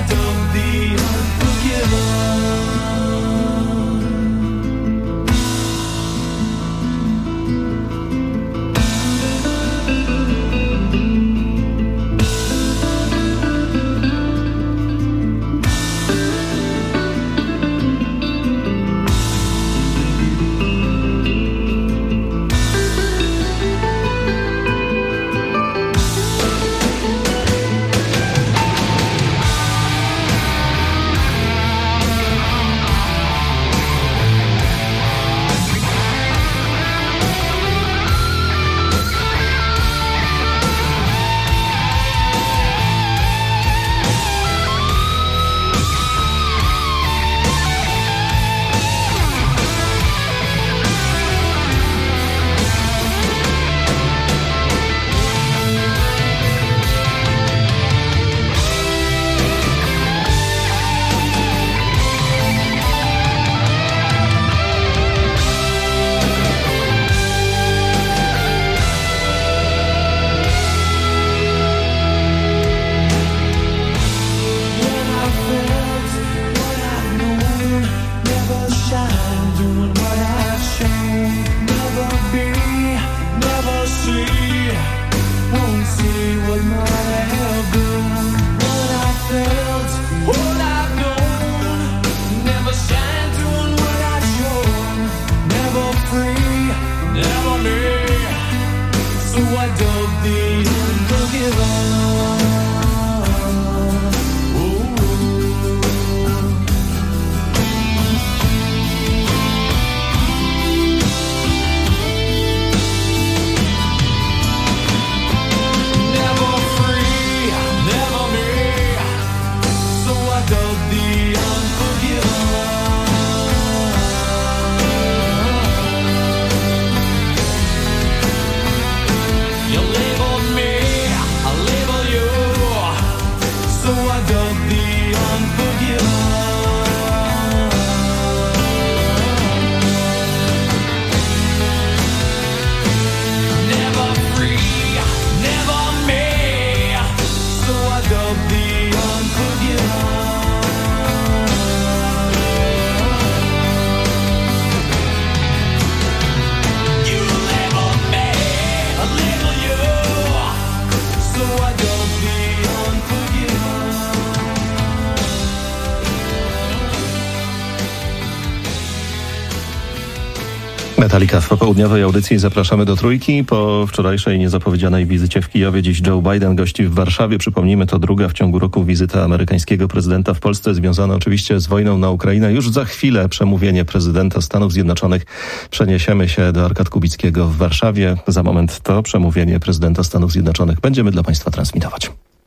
Metallica w popołudniowej audycji. Zapraszamy do Trójki. Po wczorajszej niezapowiedzianej wizycie w Kijowie dziś Joe Biden gości w Warszawie. Przypomnijmy, to druga w ciągu roku wizyta amerykańskiego prezydenta w Polsce, związana oczywiście z wojną na Ukrainę. Już za chwilę przemówienie prezydenta Stanów Zjednoczonych. Przeniesiemy się do Arkad Kubickiego w Warszawie. Za moment to przemówienie prezydenta Stanów Zjednoczonych będziemy dla Państwa transmitować.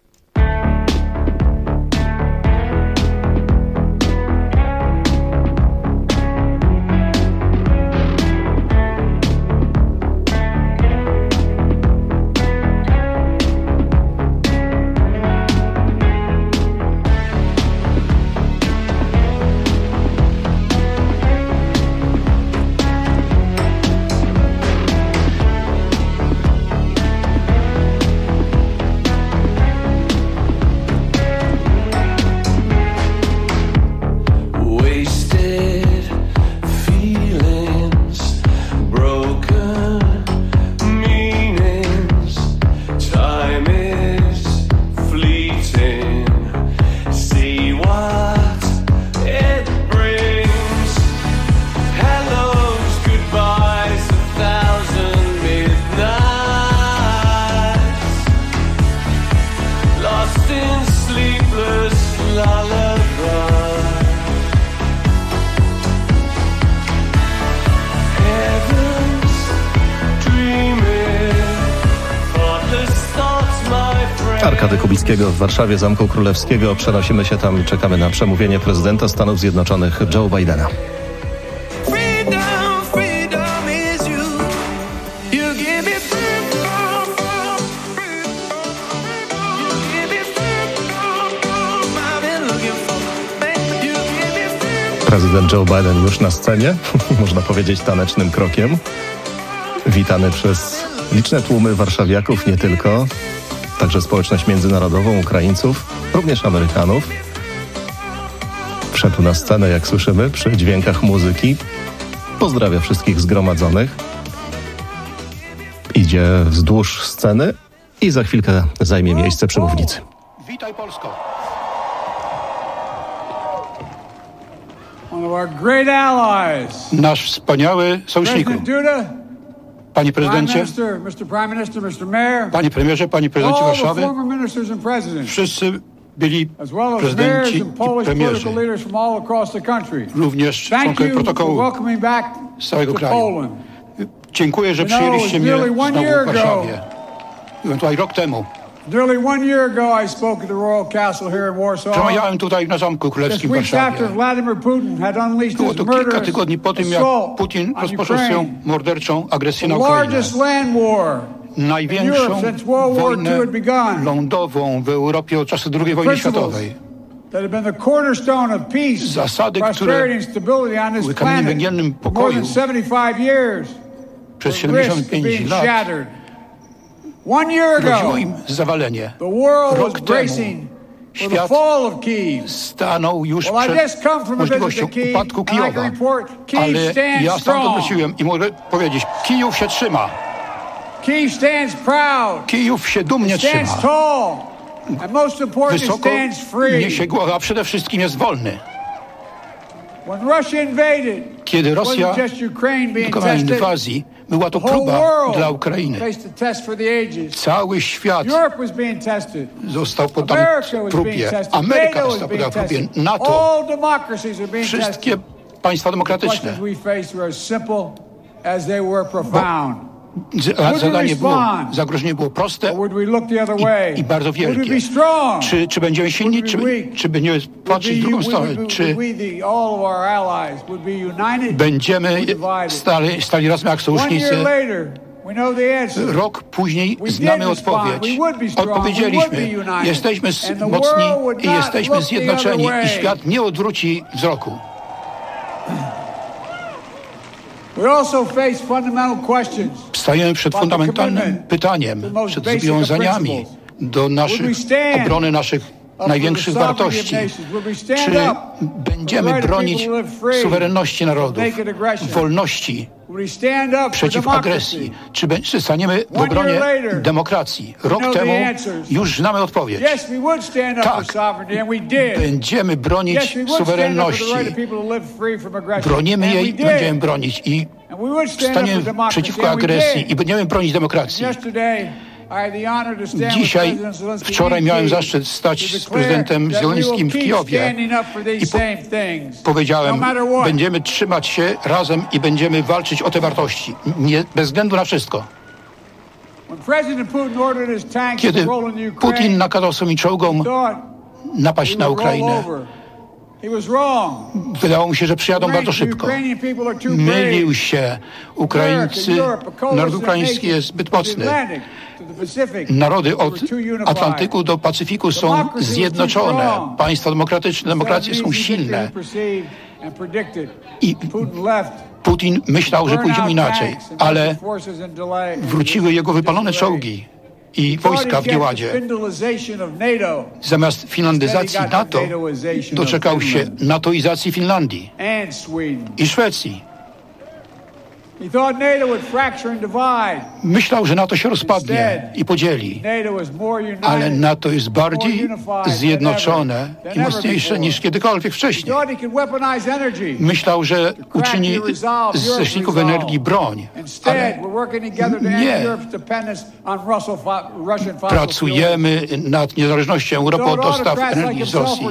Arkady Kubickiego w Warszawie, Zamku Królewskiego. Przenosimy się tam i czekamy na przemówienie prezydenta Stanów Zjednoczonych Joe Bidena. Prezydent Joe Biden już na scenie, można powiedzieć tanecznym krokiem. Witany przez liczne tłumy warszawiaków, nie tylko. Także społeczność międzynarodową, Ukraińców, również Amerykanów. Wszedł na scenę, jak słyszymy, przy dźwiękach muzyki. Pozdrawia wszystkich zgromadzonych. Idzie wzdłuż sceny i za chwilkę zajmie miejsce przy mównicy. Witaj Polsko! Nasz wspaniały sojuszniku. Panie prezydencie, panie premierze, panie prezydencie Warszawy, wszyscy byli prezydenci i premierzy, również członkowie protokołu z całego kraju. Dziękuję, że przyjęliście mnie znowu w Warszawie. Byłem tutaj rok temu. Przemawiałem tutaj na Zamku Królewskim w Warszawie. Było to kilka tygodni po tym, jak Putin rozpoczął swoją morderczą agresję na Ukrainę. Największą wojnę lądową w Europie od czasu II wojny światowej. Zasady, które były kamieniem węgielnym pokoju przez 75 lat, groziło im zawalenie. Rok temu świat stanął już przed możliwością upadku Kijowa. Ale ja stamtąd wróciłem i mogę powiedzieć, Kijów się trzyma. Kijów się dumnie trzyma. Wysoko niesie głowę, a przede wszystkim jest wolny. Kiedy Rosja dokonała inwazji, była to próba dla Ukrainy. Cały świat został poddany próbie. Ameryka została poddana próbie. NATO. Wszystkie państwa demokratyczne. Zagrożenie było proste i bardzo wielkie. Czy będziemy silni, czy będziemy patrzeć w drugą stronę? Czy będziemy stali razem jak sojusznicy? Rok później znamy odpowiedź. Odpowiedzieliśmy, jesteśmy mocni i jesteśmy zjednoczeni i świat nie odwróci wzroku. Stajemy przed fundamentalnym pytaniem, przed zobowiązaniami do obrony naszych największych wartości. Czy będziemy bronić suwerenności narodów, wolności przeciw agresji? Czy staniemy w obronie demokracji? Rok temu już znamy odpowiedź. Tak, będziemy bronić suwerenności. Bronimy jej, będziemy bronić i staniemy przeciwko agresji i będziemy bronić demokracji. Wczoraj miałem zaszczyt stać z prezydentem Zełenskim w Kijowie i powiedziałem, będziemy trzymać się razem i będziemy walczyć o te wartości, bez względu na wszystko. Kiedy Putin nakazał swoim czołgom napaść na Ukrainę, wydawało mi się, że przyjadą bardzo szybko. Mylił się. Naród ukraiński jest zbyt mocny. Narody od Atlantyku do Pacyfiku są zjednoczone. Państwa demokratyczne, demokracje są silne. I Putin myślał, że pójdziemy inaczej, ale wróciły jego wypalone czołgi i wojska w nieładzie. Zamiast finlandyzacji NATO doczekał się natoizacji Finlandii i Szwecji. Myślał, że NATO się rozpadnie i podzieli, ale NATO jest bardziej zjednoczone i mocniejsze niż kiedykolwiek wcześniej. Myślał, że uczyni ze śniegów energii broń, ale nie. Pracujemy nad niezależnością Europy od dostaw energii z Rosji.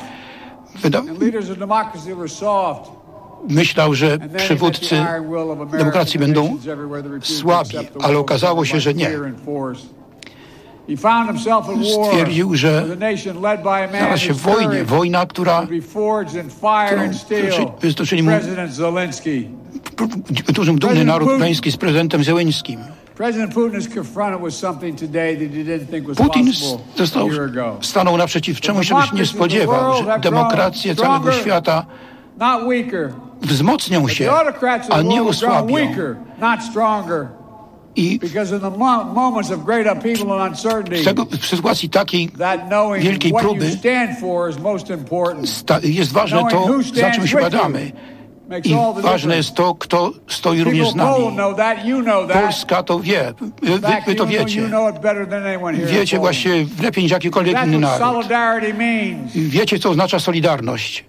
Myślał, że przywódcy demokracji będą słabi, ale okazało się, że nie. Stwierdził, że znalazł się w wojnie. Wojna, którą wystoczyli mu dużym dumny naród ukraiński z prezydentem Zełenskim. Putin stanął naprzeciw czemuś, czego się nie spodziewał, że demokracje całego świata wzmocnią się, a nie osłabią. I w sytuacji takiej wielkiej próby jest ważne to, za czym się badamy. I ważne jest to, kto stoi również z nami. Polska to wie. Wy to wiecie. Wiecie właściwie lepiej niż jakikolwiek inny naród. Wiecie, co oznacza solidarność.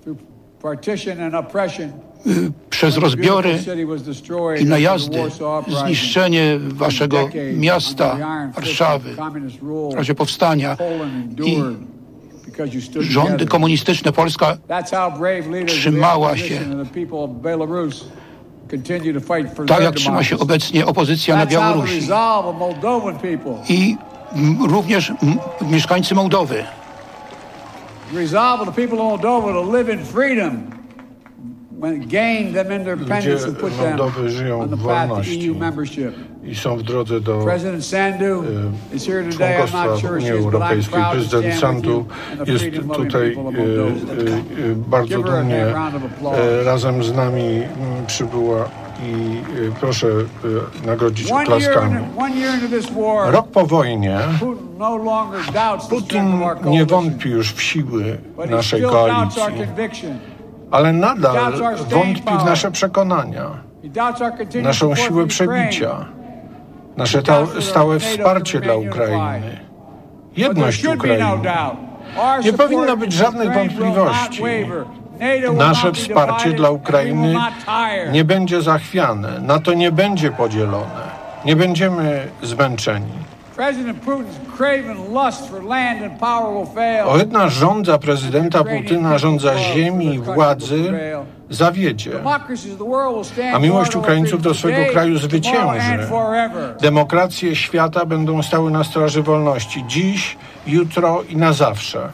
Przez rozbiory i najazdy, zniszczenie waszego miasta, Warszawy, w razie powstania i rządy komunistyczne, Polska trzymała się tak, jak trzyma się obecnie opozycja na Białorusi i również mieszkańcy Mołdowy. Ludzie Mołdowy żyją w wolności i są w drodze do członkostwa w Unii Europejskiej. Prezydent Sandu jest tutaj bardzo dumnie razem z nami przybyła i proszę nagrodzić oklaskami. Rok po wojnie Putin nie wątpi już w siły naszej koalicji, ale nadal wątpi w nasze przekonania, naszą siłę przebicia, nasze stałe wsparcie dla Ukrainy, jedność Ukrainy. Nie powinno być żadnych wątpliwości. Nasze wsparcie dla Ukrainy nie będzie zachwiane, NATO nie będzie podzielone, nie będziemy zmęczeni. Ohydna żądza prezydenta Putina, żądza ziemi i władzy, zawiedzie. A miłość Ukraińców do swojego kraju zwycięży. Demokracje świata będą stały na straży wolności. Dziś, jutro i na zawsze.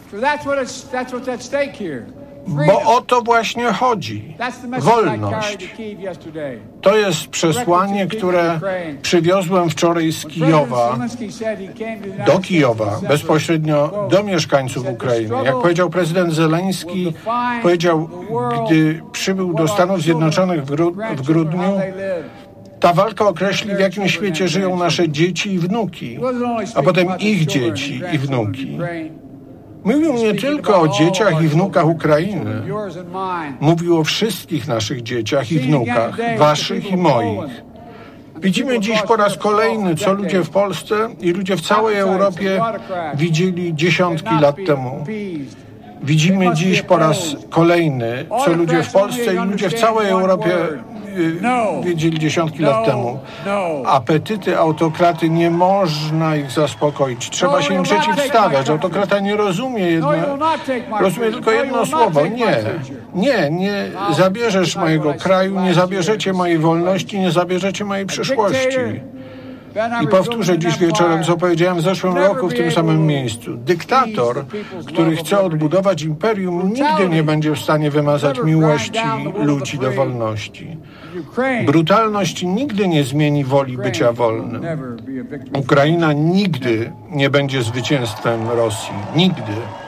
Bo o to właśnie chodzi. Wolność. To jest przesłanie, które przywiozłem wczoraj z Kijowa, do Kijowa, bezpośrednio do mieszkańców Ukrainy. Jak powiedział prezydent Zeleński, powiedział, gdy przybył do Stanów Zjednoczonych w grudniu, ta walka określi, w jakim świecie żyją nasze dzieci i wnuki, a potem ich dzieci i wnuki. Mówił nie tylko o dzieciach i wnukach Ukrainy. Mówił o wszystkich naszych dzieciach i wnukach, waszych i moich. Widzimy dziś po raz kolejny, co ludzie w Polsce i ludzie w całej Europie widzieli dziesiątki lat temu. Widzimy dziś po raz kolejny, co ludzie w Polsce i ludzie w całej Europie wiedzieli dziesiątki lat temu. Apetyty autokraty, nie można ich zaspokoić. Trzeba się im przeciwstawiać. Autokrata nie rozumie rozumie tylko jedno słowo. Nie zabierzesz mojego kraju, nie zabierzecie mojej wolności, nie zabierzecie mojej przyszłości. I powtórzę dziś wieczorem, co powiedziałem w zeszłym roku w tym samym miejscu. Dyktator, który chce odbudować imperium, nigdy nie będzie w stanie wymazać miłości ludzi do wolności. Brutalność nigdy nie zmieni woli bycia wolnym. Ukraina nigdy nie będzie zwycięstwem Rosji. Nigdy.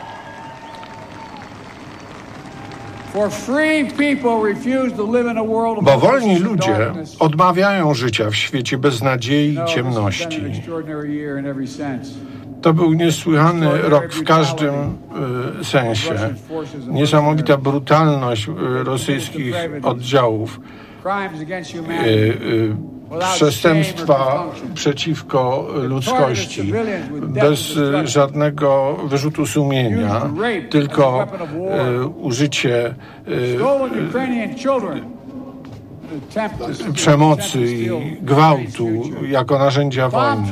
Bo wolni ludzie odmawiają życia w świecie beznadziei i ciemności. To był niesłychany rok w każdym sensie. Niesamowita brutalność rosyjskich oddziałów. Przestępstwa przeciwko ludzkości, bez żadnego wyrzutu sumienia, tylko użycie przemocy i gwałtu jako narzędzia wojny,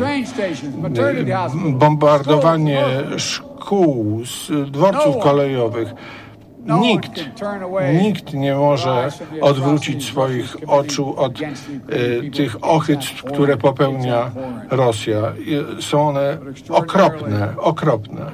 bombardowanie szkół, dworców kolejowych. Nikt nie może odwrócić swoich oczu od tych ohydztw, które popełnia Rosja. Są one okropne.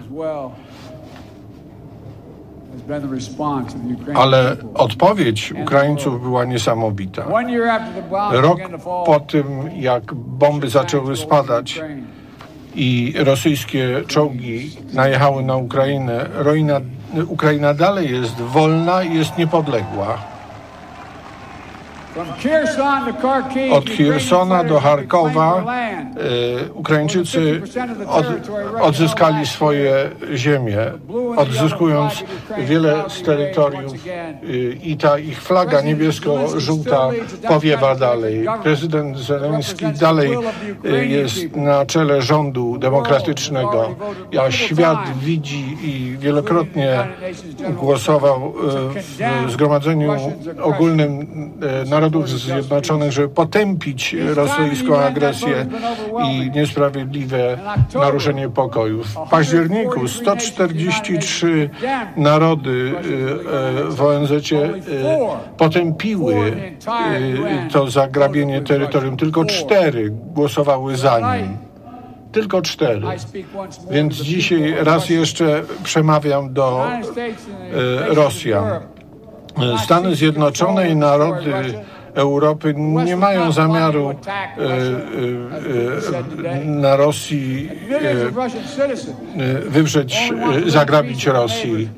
Ale odpowiedź Ukraińców była niesamowita. Rok po tym, jak bomby zaczęły spadać i rosyjskie czołgi najechały na Ukrainę, Ukraina dalej jest wolna i jest niepodległa. Od Chersona do Charkowa Ukraińczycy odzyskali swoje ziemie, odzyskując wiele z terytoriów i ta ich flaga niebiesko-żółta powiewa dalej. Prezydent Zełenski dalej jest na czele rządu demokratycznego, a świat widzi i wielokrotnie głosował w Zgromadzeniu Ogólnym Narodów Zjednoczonych, żeby potępić rosyjską agresję i niesprawiedliwe naruszenie pokoju. W październiku 143 narody w ONZ-cie potępiły to zagrabienie terytorium. Tylko 4 głosowały za nim. Tylko 4. Więc dzisiaj raz jeszcze przemawiam do Rosjan. Stany Zjednoczone i narody Europy nie mają zamiaru na Rosji wywrzeć, zagrabić Rosji.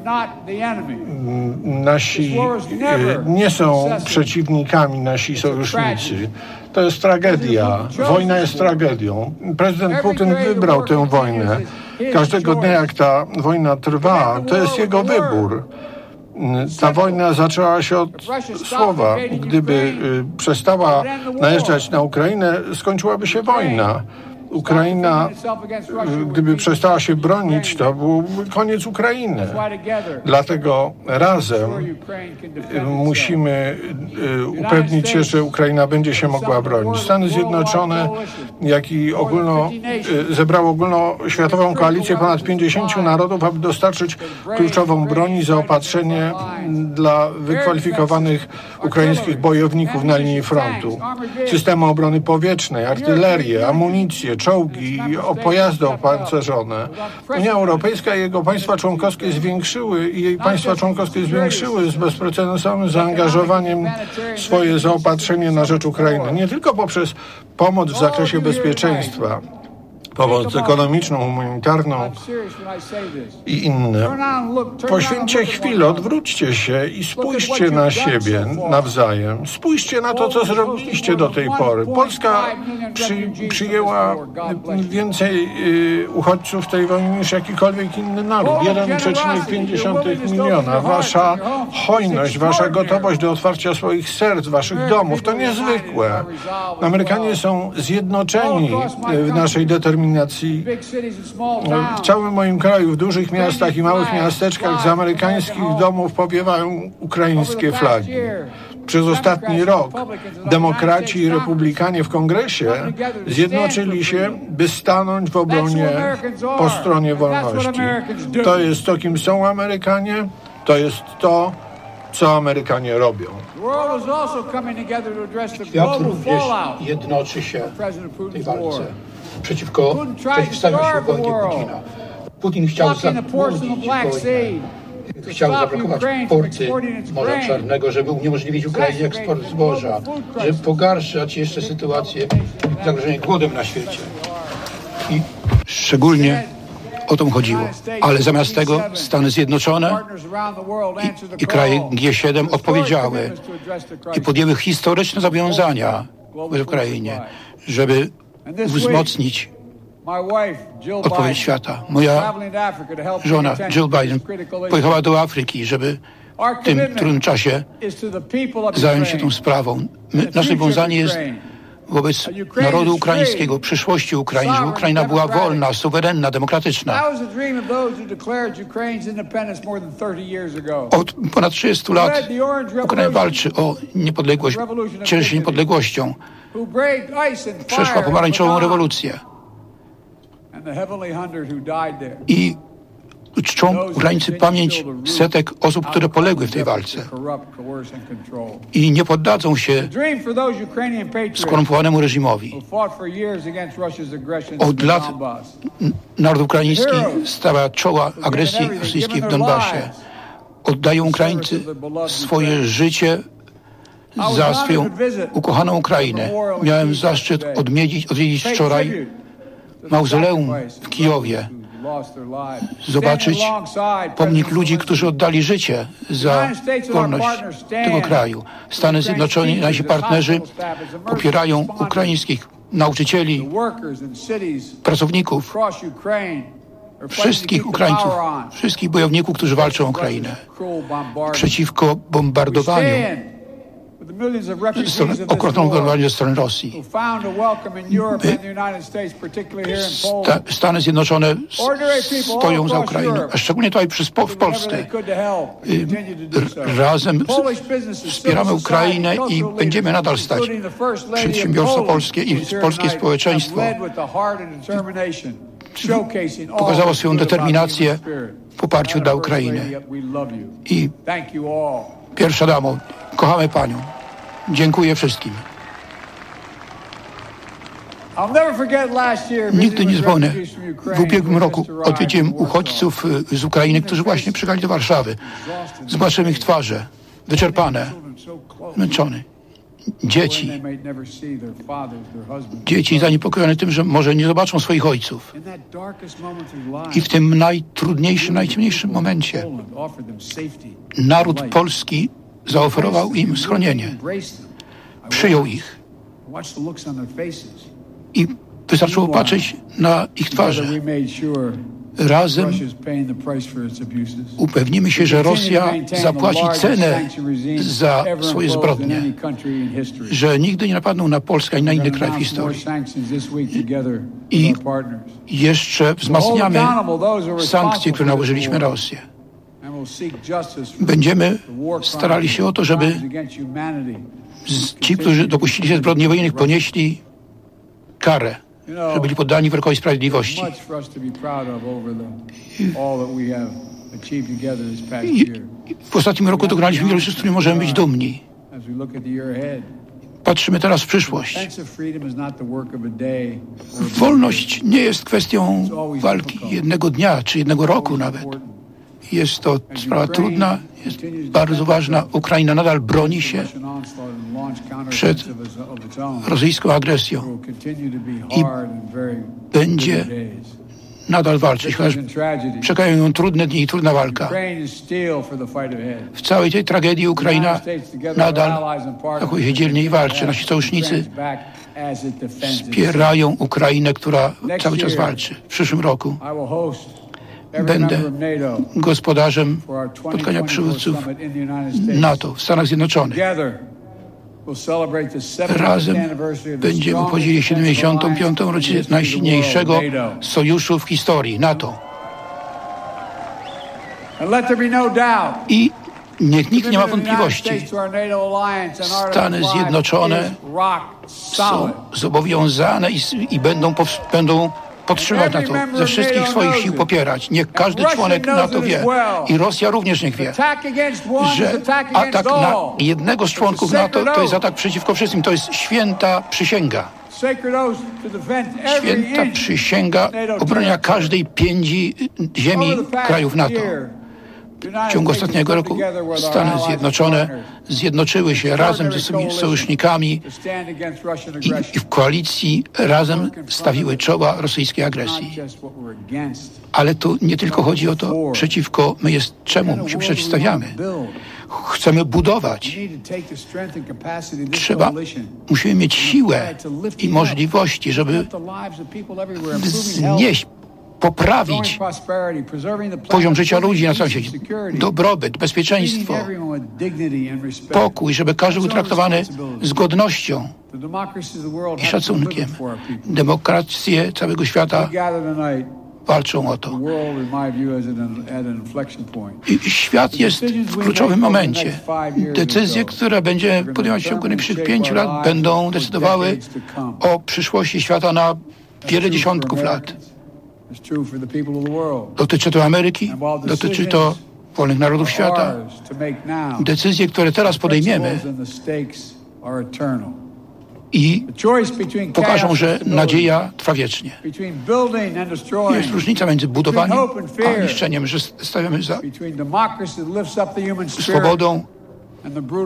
Nasi nie są przeciwnikami, nasi sojusznicy. To jest tragedia. Wojna jest tragedią. Prezydent Putin wybrał tę wojnę. Każdego dnia, jak ta wojna trwa, to jest jego wybór. Ta wojna zaczęła się od słowa. Gdyby przestała najeżdżać na Ukrainę, skończyłaby się wojna. Ukraina, gdyby przestała się bronić, to byłby koniec Ukrainy. Dlatego razem musimy upewnić się, że Ukraina będzie się mogła bronić. Stany Zjednoczone, jak i zebrało ogólnoświatową koalicję ponad 50 narodów, aby dostarczyć kluczową broń i zaopatrzenie dla wykwalifikowanych ukraińskich bojowników na linii frontu. Systemy obrony powietrznej, artylerię, amunicję, czołgi i pojazdy opancerzone. Unia Europejska i jej państwa członkowskie zwiększyły z bezprecedensowym zaangażowaniem swoje zaopatrzenie na rzecz Ukrainy. Nie tylko poprzez pomoc w zakresie bezpieczeństwa, pomoc ekonomiczną, humanitarną i inne. Poświęćcie chwilę, odwróćcie się i spójrzcie na siebie nawzajem. Spójrzcie na to, co zrobiliście do tej pory. Polska przyjęła więcej uchodźców w tej wojnie niż jakikolwiek inny naród. 1,5 miliona. Wasza hojność, wasza gotowość do otwarcia swoich serc, waszych domów, to niezwykłe. Amerykanie są zjednoczeni w naszej determinacji. W całym moim kraju, w dużych miastach i małych miasteczkach z amerykańskich domów powiewają ukraińskie flagi. Przez ostatni rok demokraci i republikanie w Kongresie zjednoczyli się, by stanąć w obronie po stronie wolności. To jest to, kim są Amerykanie, to jest to, co Amerykanie robią. Świat również jednoczy się w tej walce. Przeciwstawił się wojnie Putina. Putin chciał zakłócić wojnę. Chciał zablokować porty Morza Czarnego, żeby uniemożliwić Ukrainie eksport zboża, żeby pogarszać jeszcze sytuację zagrożenia głodem na świecie. I szczególnie o to chodziło. Ale zamiast tego Stany Zjednoczone i kraje G7 odpowiedziały i podjęły historyczne zobowiązania w Ukrainie, żeby wzmocnić odpowiedź świata. Moja żona Jill Biden pojechała do Afryki, żeby w tym trudnym czasie zająć się tą sprawą. Nasze zobowiązanie jest wobec narodu ukraińskiego, przyszłości Ukrainy, żeby Ukraina była wolna, suwerenna, demokratyczna. Od ponad 30 lat Ukraina walczy o niepodległość, cieszy się niepodległością. Przeszła pomarańczową rewolucję. I czczą Ukraińcy pamięć setek osób, które poległy w tej walce. I nie poddadzą się skorumpowanemu reżimowi. Od lat naród ukraiński stawia czoła agresji rosyjskiej w Donbasie. Oddają Ukraińcy swoje życie za swoją ukochaną Ukrainę. Miałem zaszczyt odwiedzić wczoraj mauzoleum w Kijowie, zobaczyć pomnik ludzi, którzy oddali życie za wolność tego kraju. Stany Zjednoczone i nasi partnerzy popierają ukraińskich nauczycieli, pracowników, wszystkich Ukraińców, wszystkich bojowników, którzy walczą o Ukrainę przeciwko bombardowaniu, okropnemu bombardowaniu ze strony Rosji. Stany Zjednoczone stoją za Ukrainą, a szczególnie tutaj w Polsce. Razem wspieramy Ukrainę i będziemy nadal stać. Przedsiębiorstwa polskie i polskie społeczeństwo pokazało swoją determinację w poparciu dla Ukrainy. I pierwsza damo, kochamy Panią. Dziękuję wszystkim. Nigdy nie zapomnę. W ubiegłym roku odwiedziłem uchodźców z Ukrainy, którzy właśnie przyjechali do Warszawy. Zobaczyłem ich twarze, wyczerpane, zmęczone. Dzieci zaniepokojone tym, że może nie zobaczą swoich ojców. I w tym najtrudniejszym, najciemniejszym momencie naród polski zaoferował im schronienie. Przyjął ich. I wystarczyło patrzeć na ich twarze. Razem upewnimy się, że Rosja zapłaci cenę za swoje zbrodnie, że nigdy nie napadną na Polskę ani na inny kraj w historii. I jeszcze wzmacniamy sankcje, które nałożyliśmy na Rosję. Będziemy starali się o to, żeby ci, którzy dopuścili się zbrodni wojennych, ponieśli karę, że byli poddani wyrokowi sprawiedliwości. I w ostatnim roku dokonaliśmy wiele rzeczy, z których możemy być dumni. Patrzymy teraz w przyszłość. Wolność nie jest kwestią walki jednego dnia, czy jednego roku nawet. Jest to sprawa trudna, jest bardzo ważna. Ukraina nadal broni się przed rosyjską agresją i będzie nadal walczyć, chociaż czekają ją trudne dni i trudna walka. W całej tej tragedii Ukraina nadal jakoś dzielnie walczy. Nasi sojusznicy wspierają Ukrainę, która cały czas walczy. W przyszłym roku będę gospodarzem spotkania przywódców NATO w Stanach Zjednoczonych. Razem będziemy obchodzili 75. rocznicę najsilniejszego sojuszu w historii NATO. I niech nikt nie ma wątpliwości. Stany Zjednoczone są zobowiązane i będą podtrzymać NATO, ze wszystkich swoich sił popierać. Niech każdy członek NATO wie i Rosja również niech wie, że atak na jednego z członków NATO to jest atak przeciwko wszystkim. To jest święta przysięga. Święta przysięga obronienia każdej piędzi ziemi krajów NATO. W ciągu ostatniego roku Stany Zjednoczone zjednoczyły się razem ze swoimi sojusznikami i w koalicji razem stawiły czoła rosyjskiej agresji. Ale tu nie tylko chodzi o to, przeciwko my czemu się przeciwstawiamy. Chcemy budować. Musimy mieć siłę i możliwości, żeby wznieść, poprawić poziom życia ludzi na całym świecie, dobrobyt, bezpieczeństwo, pokój, żeby każdy był traktowany z godnością i szacunkiem. Demokracje całego świata walczą o to. I świat jest w kluczowym momencie. Decyzje, które będzie podejmować w ciągu najbliższych 5 lat, będą decydowały o przyszłości świata na wiele dziesiątków lat. Dotyczy to Ameryki, dotyczy to wolnych narodów świata. Decyzje, które teraz podejmiemy i pokażą, że nadzieja trwa wiecznie. Jest różnica między budowaniem a niszczeniem, że stawiamy za swobodą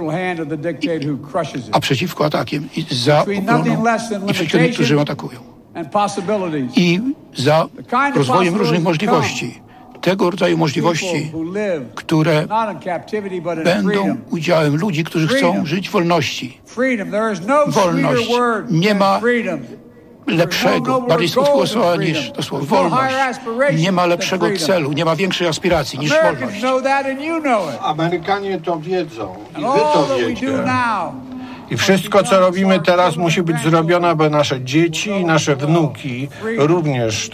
a przeciwko atakiem i za obroną i przeciwko tym, którzy ją atakują. i za rozwojem różnych możliwości. Tego rodzaju możliwości, które będą udziałem ludzi, którzy chcą żyć w wolności. Wolność. Nie ma lepszego, bardziej skutecznego słowa niż to słowo wolność. Nie ma lepszego celu, nie ma większej aspiracji niż wolność. Amerykanie to wiedzą i wy to wiecie. I wszystko, co robimy teraz, musi być zrobione, aby nasze dzieci i nasze wnuki również